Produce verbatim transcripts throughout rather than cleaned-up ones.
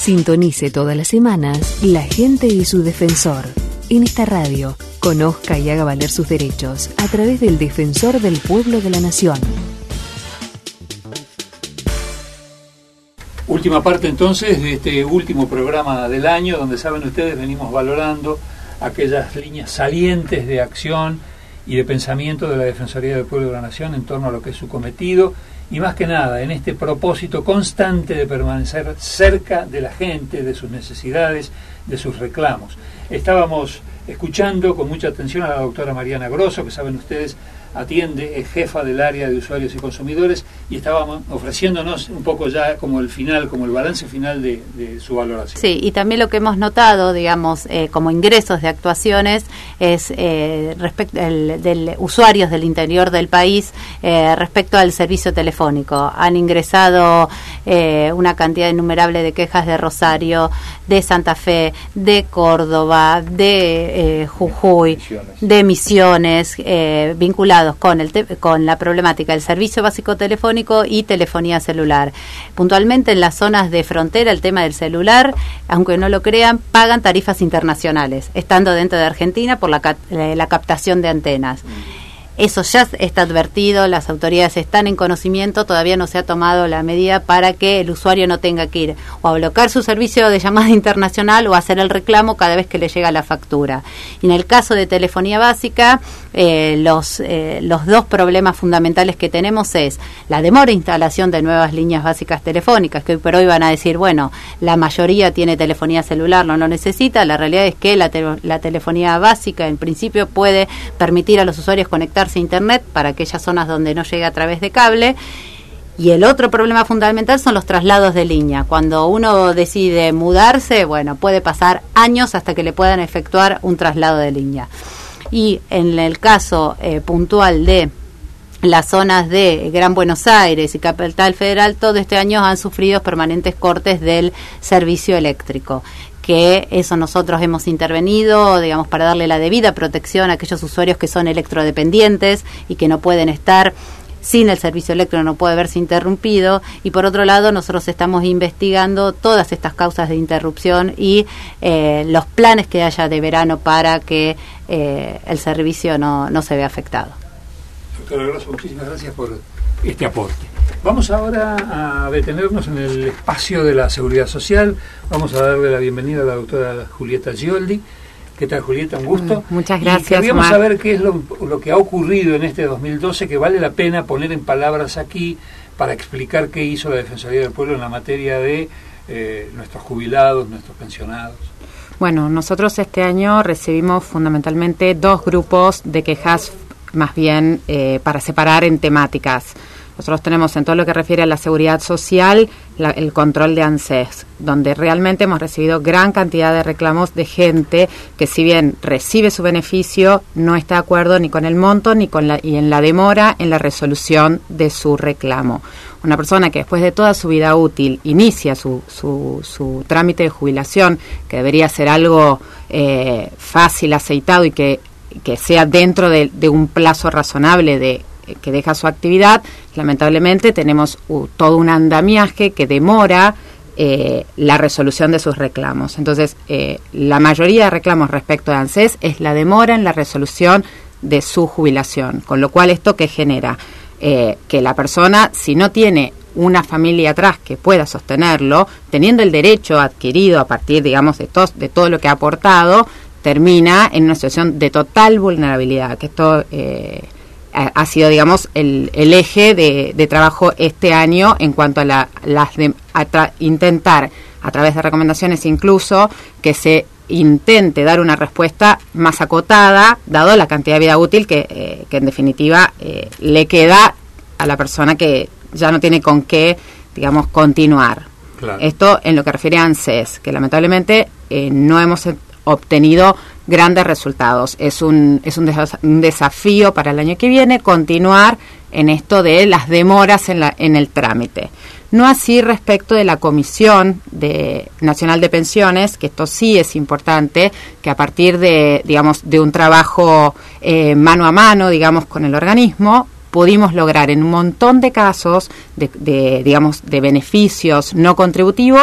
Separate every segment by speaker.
Speaker 1: Sintonice todas las semanas La Gente y su Defensor. En esta radio, conozca y haga valer sus derechos a través del Defensor del Pueblo de la Nación.
Speaker 2: Última parte entonces de este último programa del año, donde saben ustedes venimos valorando aquellas líneas salientes de acción y de pensamiento de la Defensoría del Pueblo de la Nación en torno a lo que es su cometido y más que nada en este propósito constante de permanecer cerca de la gente, de sus necesidades, de sus reclamos. Estábamos escuchando con mucha atención a la doctora Mariana Grosso, que saben ustedes atiende, es jefa del área de usuarios y consumidores, y estábamos ofreciéndonos un poco ya como el final, como el balance final de, de su valoración.
Speaker 3: Sí, y también lo que hemos notado, digamos, eh, como ingresos de actuaciones, es eh, respecto de usuarios del interior del país eh, respecto al servicio telefónico. Han ingresado eh, una cantidad innumerable de quejas de Rosario, de Santa Fe, de Córdoba, de eh, Jujuy, Misiones. de Misiones, eh, vinculados con el te con la problemática del servicio básico telefónico y telefonía celular. Puntualmente en las zonas de frontera, el tema del celular, aunque no lo crean, pagan tarifas internacionales, estando dentro de Argentina por la, ca la captación de antenas. Eso ya está advertido, las autoridades están en conocimiento, todavía no se ha tomado la medida para que el usuario no tenga que ir o a bloquear su servicio de llamada internacional o hacer el reclamo cada vez que le llega la factura. Y en el caso de telefonía básica, eh, los, eh, los dos problemas fundamentales que tenemos es la demora de instalación de nuevas líneas básicas telefónicas, que hoy por hoy van a decir, bueno, la mayoría tiene telefonía celular, no lo necesita. La realidad es que la, te la telefonía básica en principio puede permitir a los usuarios conectar a internet para aquellas zonas donde no llega a través de cable. Y el otro problema fundamental son los traslados de línea. Cuando uno decide mudarse, bueno, puede pasar años hasta que le puedan efectuar un traslado de línea. Y en el caso eh, puntual de las zonas de Gran Buenos Aires y Capital Federal, todo este año han sufrido permanentes cortes del servicio eléctrico, que eso nosotros hemos intervenido, digamos, para darle la debida protección a aquellos usuarios que son electrodependientes y que no pueden estar sin el servicio eléctrico, no puede verse interrumpido. Y por otro lado, nosotros estamos investigando todas estas causas de interrupción y eh, los planes que haya de verano para que eh, el servicio no, no se vea afectado.
Speaker 2: Doctora Grosso, muchísimas gracias por este aporte. Vamos ahora a detenernos en el espacio de la seguridad social. Vamos a darle la bienvenida a la doctora Julieta Gioldi. ¿Qué tal, Julieta? Un gusto.
Speaker 3: Muchas gracias.
Speaker 2: Y queríamos
Speaker 3: Omar.
Speaker 2: saber qué es lo, lo que ha ocurrido en este dos mil doce, que vale la pena poner en palabras aquí para explicar qué hizo la Defensoría del Pueblo en la materia de eh, nuestros jubilados, nuestros pensionados.
Speaker 4: Bueno, nosotros este año recibimos fundamentalmente dos grupos de quejas, más bien eh, para separar en temáticas. Nosotros tenemos en todo lo que refiere a la seguridad social la, el control de ANSES, donde realmente hemos recibido gran cantidad de reclamos de gente que, si bien recibe su beneficio, no está de acuerdo ni con el monto ni con la, y en la demora en la resolución de su reclamo. Una persona que después de toda su vida útil inicia su, su, su trámite de jubilación, que debería ser algo eh, fácil, aceitado y que, que sea dentro de, de un plazo razonable de que deja su actividad, lamentablemente tenemos uh, todo un andamiaje que demora eh, la resolución de sus reclamos. Entonces, eh, la mayoría de reclamos respecto de ANSES es la demora en la resolución de su jubilación, con lo cual esto que genera eh, que la persona, si no tiene una familia atrás que pueda sostenerlo, teniendo el derecho adquirido a partir, digamos, de, to de todo lo que ha aportado, termina en una situación de total vulnerabilidad, que esto eh, ha sido, digamos, el, el eje de, de trabajo este año en cuanto a, la, las de, a tra intentar, a través de recomendaciones incluso, que se intente dar una respuesta más acotada, dado la cantidad de vida útil que, eh, que en definitiva eh, le queda a la persona que ya no tiene con qué, digamos, continuar. Claro. Esto en lo que refiere a ANSES, que lamentablemente eh, no hemos obtenido grandes resultados. Es un, es un, desa un desafío para el año que viene continuar en esto de las demoras en, la, en el trámite. No así respecto de la Comisión de, Nacional de Pensiones, que esto sí es importante, que a partir de, digamos, de un trabajo eh, mano a mano, digamos, con el organismo, pudimos lograr en un montón de casos de, de, digamos, de beneficios no contributivos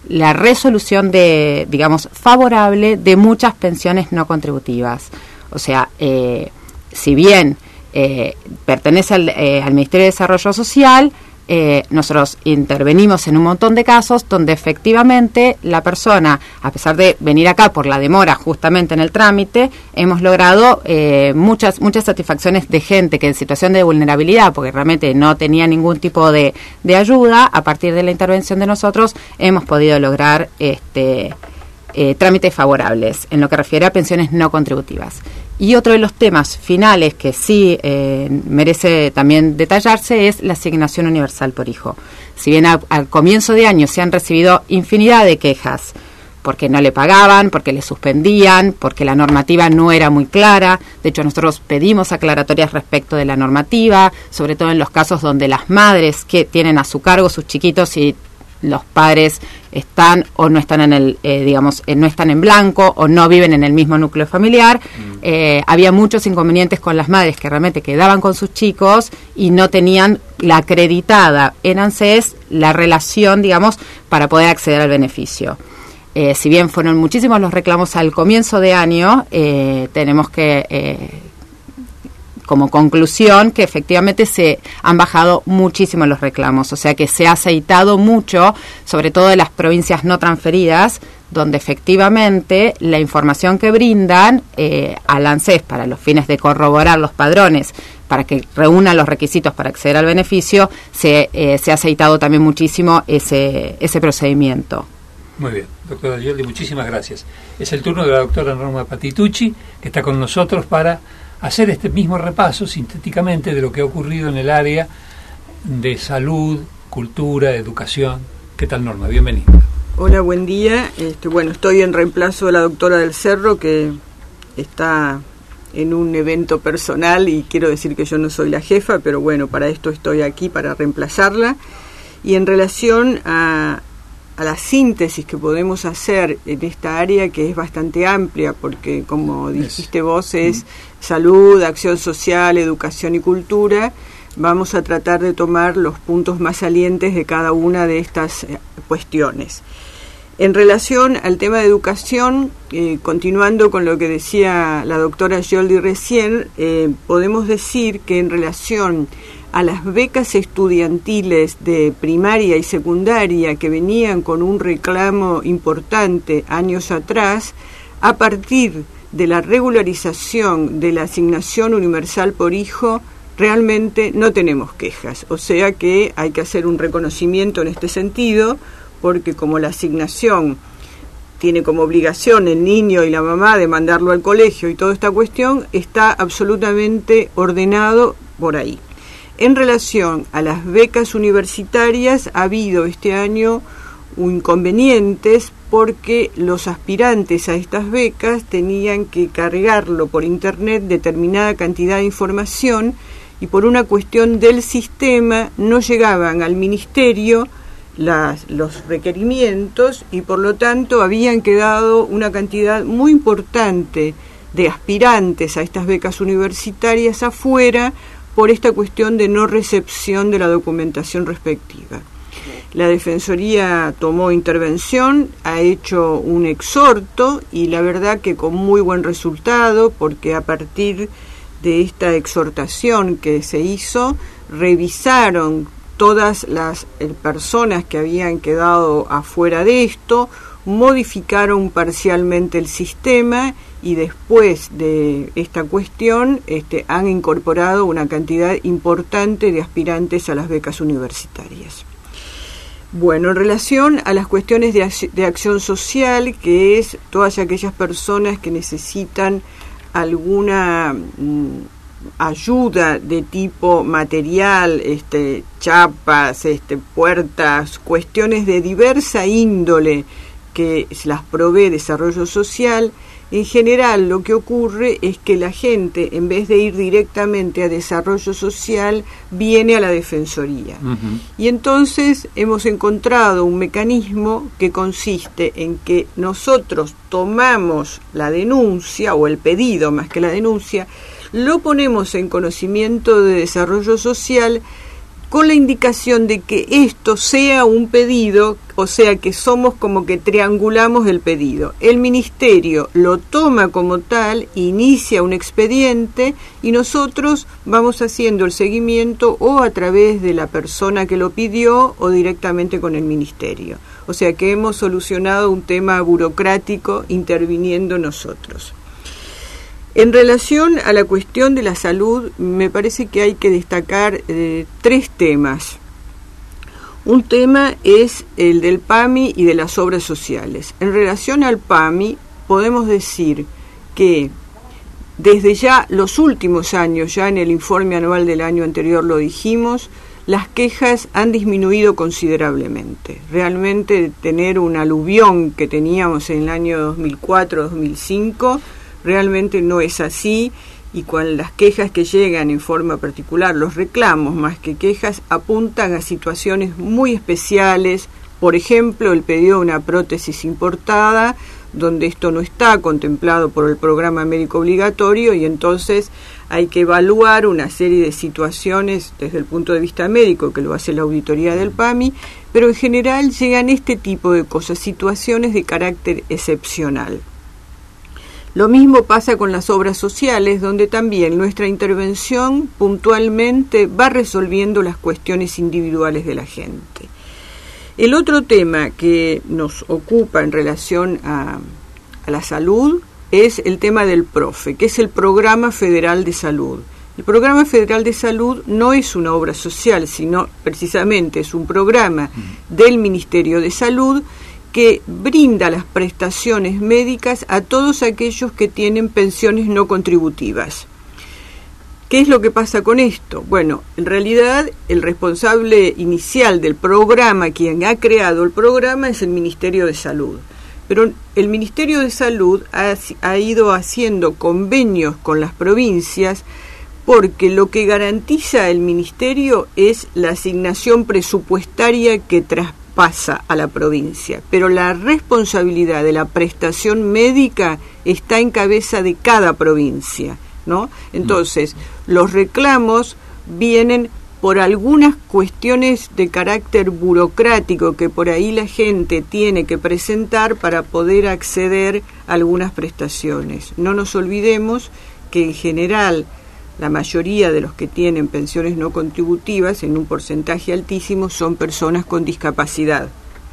Speaker 4: la resolución de, digamos, favorable de muchas pensiones no contributivas. O sea, eh, si bien eh, pertenece al, eh, al Ministerio de Desarrollo Social, eh, nosotros intervenimos en un montón de casos donde efectivamente la persona, a pesar de venir acá por la demora justamente en el trámite, hemos logrado eh, muchas muchas satisfacciones de gente que en situación de vulnerabilidad, porque realmente no tenía ningún tipo de, de ayuda, a partir de la intervención de nosotros hemos podido lograr este eh, trámites favorables en lo que refiere a pensiones no contributivas. Y otro de los temas finales que sí eh, merece también detallarse es la asignación universal por hijo. Si bien a, al comienzo de año se han recibido infinidad de quejas porque no le pagaban, porque le suspendían, porque la normativa no era muy clara. De hecho, nosotros pedimos aclaratorias respecto de la normativa, sobre todo en los casos donde las madres que tienen a su cargo sus chiquitos y los padres están o no están en el, eh, digamos, eh, no están en blanco o no viven en el mismo núcleo familiar. Mm. Eh, había muchos inconvenientes con las madres que realmente quedaban con sus chicos y no tenían la acreditada en ANSES la relación, digamos, para poder acceder al beneficio. Eh, si bien fueron muchísimos los reclamos al comienzo de año, eh, tenemos que... Eh, como conclusión que efectivamente se han bajado muchísimo los reclamos, o sea que se ha aceitado mucho, sobre todo de las provincias no transferidas, donde efectivamente la información que brindan eh, al ANSES para los fines de corroborar los padrones, para que reúnan los requisitos para acceder al beneficio, se, eh, se ha aceitado también muchísimo ese, ese procedimiento.
Speaker 2: Muy bien, doctora Ghioldi, muchísimas gracias. Es el turno de la doctora Norma Patitucci, que está con nosotros para hacer este mismo repaso sintéticamente de lo que ha ocurrido en el área de salud, cultura, educación. ¿Qué tal, Norma? Bienvenida.
Speaker 5: Hola, buen día. Este, bueno, estoy en reemplazo de la doctora del Cerro, que está en un evento personal y quiero decir que yo no soy la jefa, pero bueno, para esto estoy aquí, para reemplazarla. Y en relación a, a la síntesis que podemos hacer en esta área, que es bastante amplia, porque como dijiste vos, es mm. salud, acción social, educación y cultura, vamos a tratar de tomar los puntos más salientes de cada una de estas eh, cuestiones. En relación al tema de educación, eh, continuando con lo que decía la doctora Ghioldi recién, eh, podemos decir que en relación a las becas estudiantiles de primaria y secundaria que venían con un reclamo importante años atrás, a partir de la regularización de la asignación universal por hijo, realmente no tenemos quejas. O sea que hay que hacer un reconocimiento en este sentido, porque como la asignación tiene como obligación el niño y la mamá de mandarlo al colegio y toda esta cuestión, está absolutamente ordenado por ahí. En relación a las becas universitarias, ha habido este año inconvenientes porque los aspirantes a estas becas tenían que cargarlo por internet determinada cantidad de información y por una cuestión del sistema no llegaban al ministerio las, los requerimientos y por lo tanto habían quedado una cantidad muy importante de aspirantes a estas becas universitarias afuera por esta cuestión de no recepción de la documentación respectiva. La Defensoría tomó intervención, ha hecho un exhorto y la verdad que con muy buen resultado, porque a partir de esta exhortación que se hizo, revisaron todas las eh, personas que habían quedado afuera de esto, modificaron parcialmente el sistema y después de esta cuestión este, han incorporado una cantidad importante de aspirantes a las becas universitarias. Bueno, en relación a las cuestiones de, ac- de acción social, que es todas aquellas personas que necesitan alguna mm, ayuda de tipo material, este, chapas, este, puertas, cuestiones de diversa índole que las provee Desarrollo Social, en general lo que ocurre es que la gente, en vez de ir directamente a Desarrollo Social, viene a la Defensoría. Uh-huh. Y entonces hemos encontrado un mecanismo que consiste en que nosotros tomamos la denuncia, o el pedido más que la denuncia, lo ponemos en conocimiento de Desarrollo Social, con la indicación de que esto sea un pedido, o sea que somos como que triangulamos el pedido. El ministerio lo toma como tal, inicia un expediente y nosotros vamos haciendo el seguimiento o a través de la persona que lo pidió o directamente con el ministerio. O sea que hemos solucionado un tema burocrático interviniendo nosotros. En relación a la cuestión de la salud, me parece que hay que destacar eh, tres temas. Un tema es el del P A M I y de las obras sociales. En relación al P A M I, podemos decir que desde ya los últimos años, ya en el informe anual del año anterior lo dijimos, las quejas han disminuido considerablemente. Realmente tener un aluvión que teníamos en el año dos mil cuatro dos mil cinco, realmente no es así, y con las quejas que llegan en forma particular, los reclamos más que quejas, apuntan a situaciones muy especiales. Por ejemplo, el pedido de una prótesis importada, donde esto no está contemplado por el programa médico obligatorio, y entonces hay que evaluar una serie de situaciones desde el punto de vista médico, que lo hace la auditoría del P A M I, pero en general llegan este tipo de cosas, situaciones de carácter excepcional. Lo mismo pasa con las obras sociales, donde también nuestra intervención puntualmente va resolviendo las cuestiones individuales de la gente. El otro tema que nos ocupa en relación a, a la salud es el tema del PROFE, que es el Programa Federal de Salud. El Programa Federal de Salud no es una obra social, sino precisamente es un programa del Ministerio de Salud que brinda las prestaciones médicas a todos aquellos que tienen pensiones no contributivas. ¿Qué es lo que pasa con esto? Bueno, en realidad el responsable inicial del programa, quien ha creado el programa, es el Ministerio de Salud. Pero el Ministerio de Salud ha, ha ido haciendo convenios con las provincias, porque lo que garantiza el Ministerio es la asignación presupuestaria que traspasa pasa a la provincia, pero la responsabilidad de la prestación médica está en cabeza de cada provincia, ¿no? Entonces, los reclamos vienen por algunas cuestiones de carácter burocrático que por ahí la gente tiene que presentar para poder acceder a algunas prestaciones. No nos olvidemos que en general la mayoría de los que tienen pensiones no contributivas, en un porcentaje altísimo, son personas con discapacidad.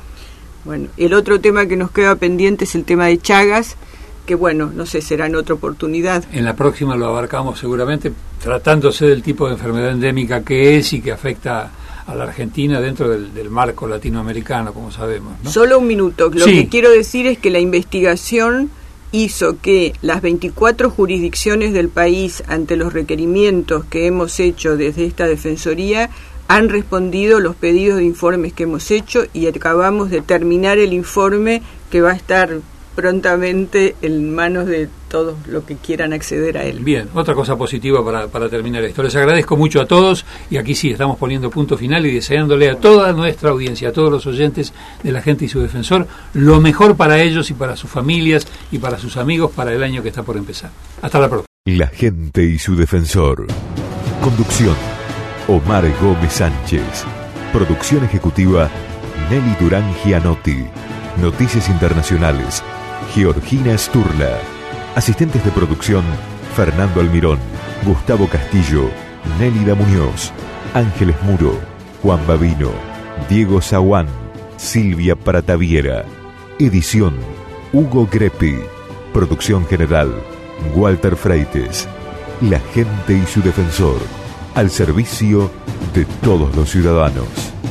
Speaker 5: Bueno, el otro tema que nos queda pendiente es el tema de Chagas, que bueno, no sé, será en otra oportunidad.
Speaker 2: En la próxima lo abarcamos seguramente, tratándose del tipo de enfermedad endémica que es y que afecta a la Argentina dentro del, del marco latinoamericano, como sabemos, ¿no?
Speaker 5: Solo un minuto. Lo
Speaker 2: sí.
Speaker 5: que quiero decir es que la investigación hizo que las veinticuatro jurisdicciones del país, ante los requerimientos que hemos hecho desde esta Defensoría, han respondido los pedidos de informes que hemos hecho, y acabamos de terminar el informe que va a estar prontamente en manos de todos los que quieran acceder a él.
Speaker 2: Bien, otra cosa positiva para, para terminar esto. Les agradezco mucho a todos, y aquí sí estamos poniendo punto final y deseándole a toda nuestra audiencia, a todos los oyentes de La Gente y su Defensor, lo mejor para ellos y para sus familias y para sus amigos para el año que está por empezar. Hasta la próxima.
Speaker 6: La Gente y su Defensor. Conducción: Omar Gómez Sánchez. Producción ejecutiva: Nelly Durán Gianotti. Noticias internacionales: Georgina Sturla. Asistentes de producción: Fernando Almirón, Gustavo Castillo, Nélida Muñoz, Ángeles Muro, Juan Babino, Diego Zaguán, Silvia Prataviera. Edición: Hugo Greppi. Producción general: Walter Freites. La Gente y su Defensor, al servicio de todos los ciudadanos.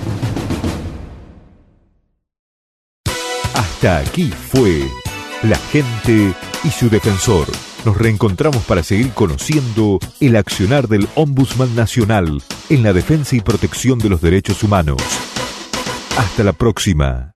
Speaker 6: Hasta aquí fue La Gente y su Defensor. Nos reencontramos para seguir conociendo el accionar del Ombudsman Nacional en la defensa y protección de los derechos humanos. Hasta la próxima.